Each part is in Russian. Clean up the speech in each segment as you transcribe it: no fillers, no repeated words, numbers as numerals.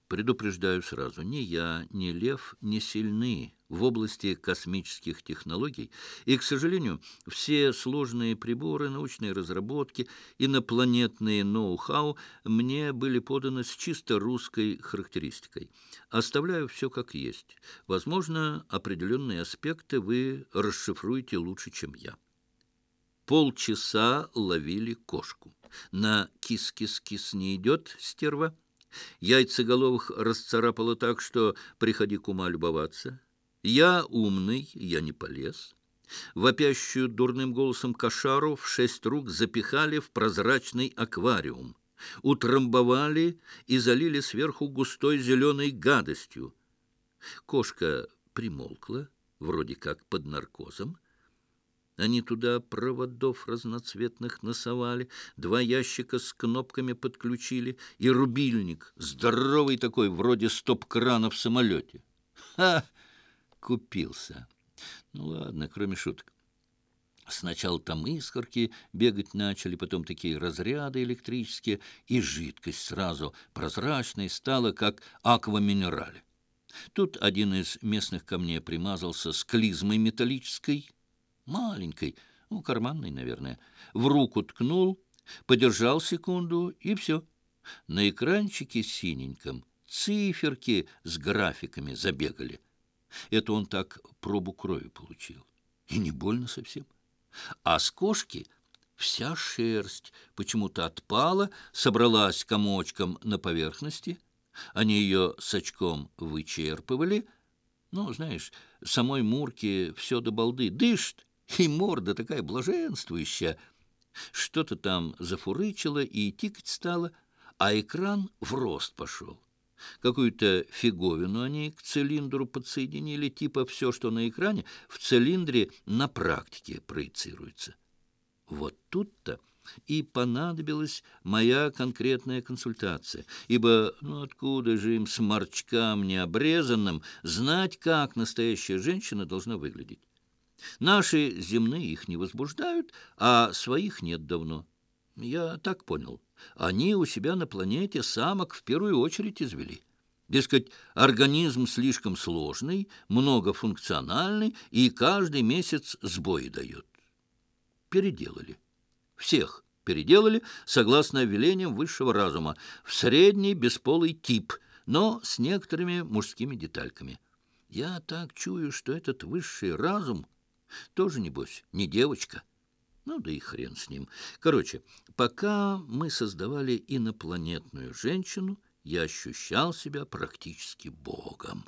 Предупреждаю сразу, ни я, ни Лев не сильны в области космических технологий, и, к сожалению, все сложные приборы, научные разработки, инопланетные ноу-хау мне были поданы с чисто русской характеристикой. Оставляю все как есть. Возможно, определенные аспекты вы расшифруете лучше, чем я. Полчаса ловили кошку. На кис-кис-кис не идет, стерва. Яйцеголовых расцарапало так, что приходи к ума любоваться. Я умный, я не полез. Вопящую дурным голосом кошару в 6 рук запихали в прозрачный аквариум, утрамбовали и залили сверху густой зеленой гадостью. Кошка примолкла, вроде как под наркозом. Они туда проводов разноцветных насовали, 2 ящика с кнопками подключили и рубильник, здоровый такой, вроде стоп-крана в самолете. Ха! Купился. Ну ладно, кроме шуток. Сначала там искорки бегать начали, потом такие разряды электрические, и жидкость сразу прозрачной стала, как акваминерале. Тут один из местных камней примазался с клизмой металлической, маленькой, ну, карманной, наверное, в руку ткнул, подержал секунду, и все. На экранчике синеньком циферки с графиками забегали. Это он так пробу крови получил. И не больно совсем. А с кошки вся шерсть почему-то отпала, собралась комочком на поверхности. Они ее с очком вычерпывали. Ну, знаешь, самой Мурке все до балды дышит, и морда такая блаженствующая. Что-то там зафурычило и тикать стало, а экран в рост пошел. Какую-то фиговину они к цилиндру подсоединили, типа все, что на экране, в цилиндре на практике проецируется. Вот тут-то и понадобилась моя конкретная консультация, ибо ну откуда же им, сморчкам необрезанным, знать, как настоящая женщина должна выглядеть? Наши земные их не возбуждают, а своих нет давно. Я так понял. Они у себя на планете самок в первую очередь извели. Дескать, организм слишком сложный, многофункциональный и каждый месяц сбои дает. Переделали. Всех переделали, согласно велениям высшего разума, в средний бесполый тип, но с некоторыми мужскими детальками. Я так чую, что этот высший разум тоже, небось, не девочка. Ну, да и хрен с ним. Короче, пока мы создавали инопланетную женщину, я ощущал себя практически богом.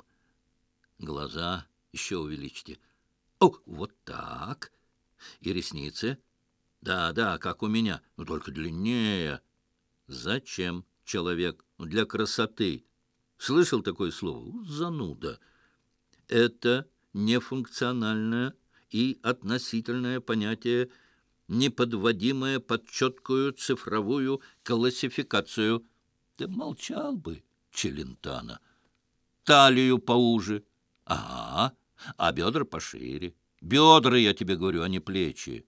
Глаза еще увеличьте. О, вот так. И ресницы. Да, как у меня, но только длиннее. Зачем, человек? Для красоты. Слышал такое слово? Зануда. Это нефункциональное и относительное понятие, неподводимое под четкую цифровую классификацию. Да молчал бы, Челентано. Талию поуже. Ага, а бедра пошире. Бедра, я тебе говорю, а не плечи.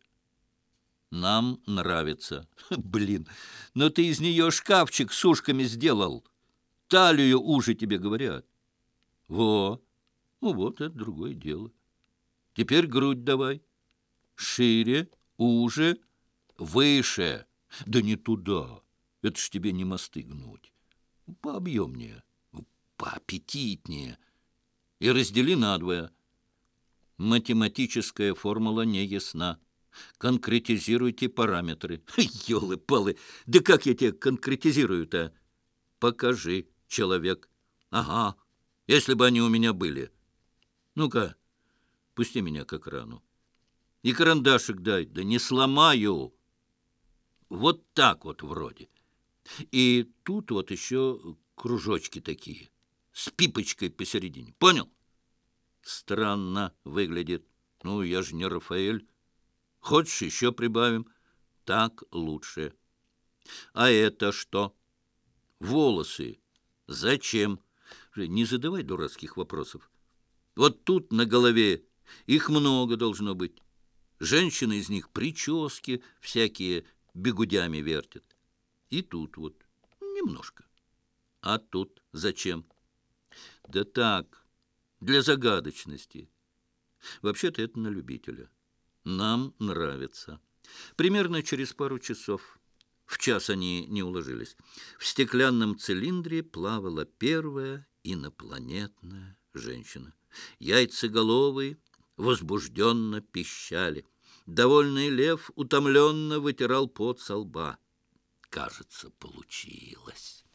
Нам нравится. Блин, но ты из нее шкафчик с ушками сделал. Талию уже тебе говорят. Во, ну вот это другое дело. Теперь грудь давай. Шире, уже, выше. Да не туда. Это ж тебе не мосты гнуть. Пообъемнее, поаппетитнее. И раздели надвое. Математическая формула не ясна. Конкретизируйте параметры. Ёлы-палы, да как я тебе конкретизирую-то? Покажи, человек. Ага, если бы они у меня были. Ну-ка, пусти меня к экрану. И карандашик дай, да не сломаю. Вот так вот вроде. И тут вот еще кружочки такие, с пипочкой посередине. Понял? Странно выглядит. Ну, я же не Рафаэль. Хочешь, еще прибавим? Так лучше. А это что? Волосы. Зачем? Не задавай дурацких вопросов. Вот тут на голове их много должно быть. Женщины из них прически всякие бегудями вертят. И тут вот немножко. А тут зачем? Да так, для загадочности. Вообще-то это на любителя. Нам нравится. Примерно через пару часов, в час они не уложились, в стеклянном цилиндре плавала первая инопланетная женщина. Яйцеголовые возбужденно пищали. Довольный лев утомленно вытирал пот со лба. Кажется, получилось.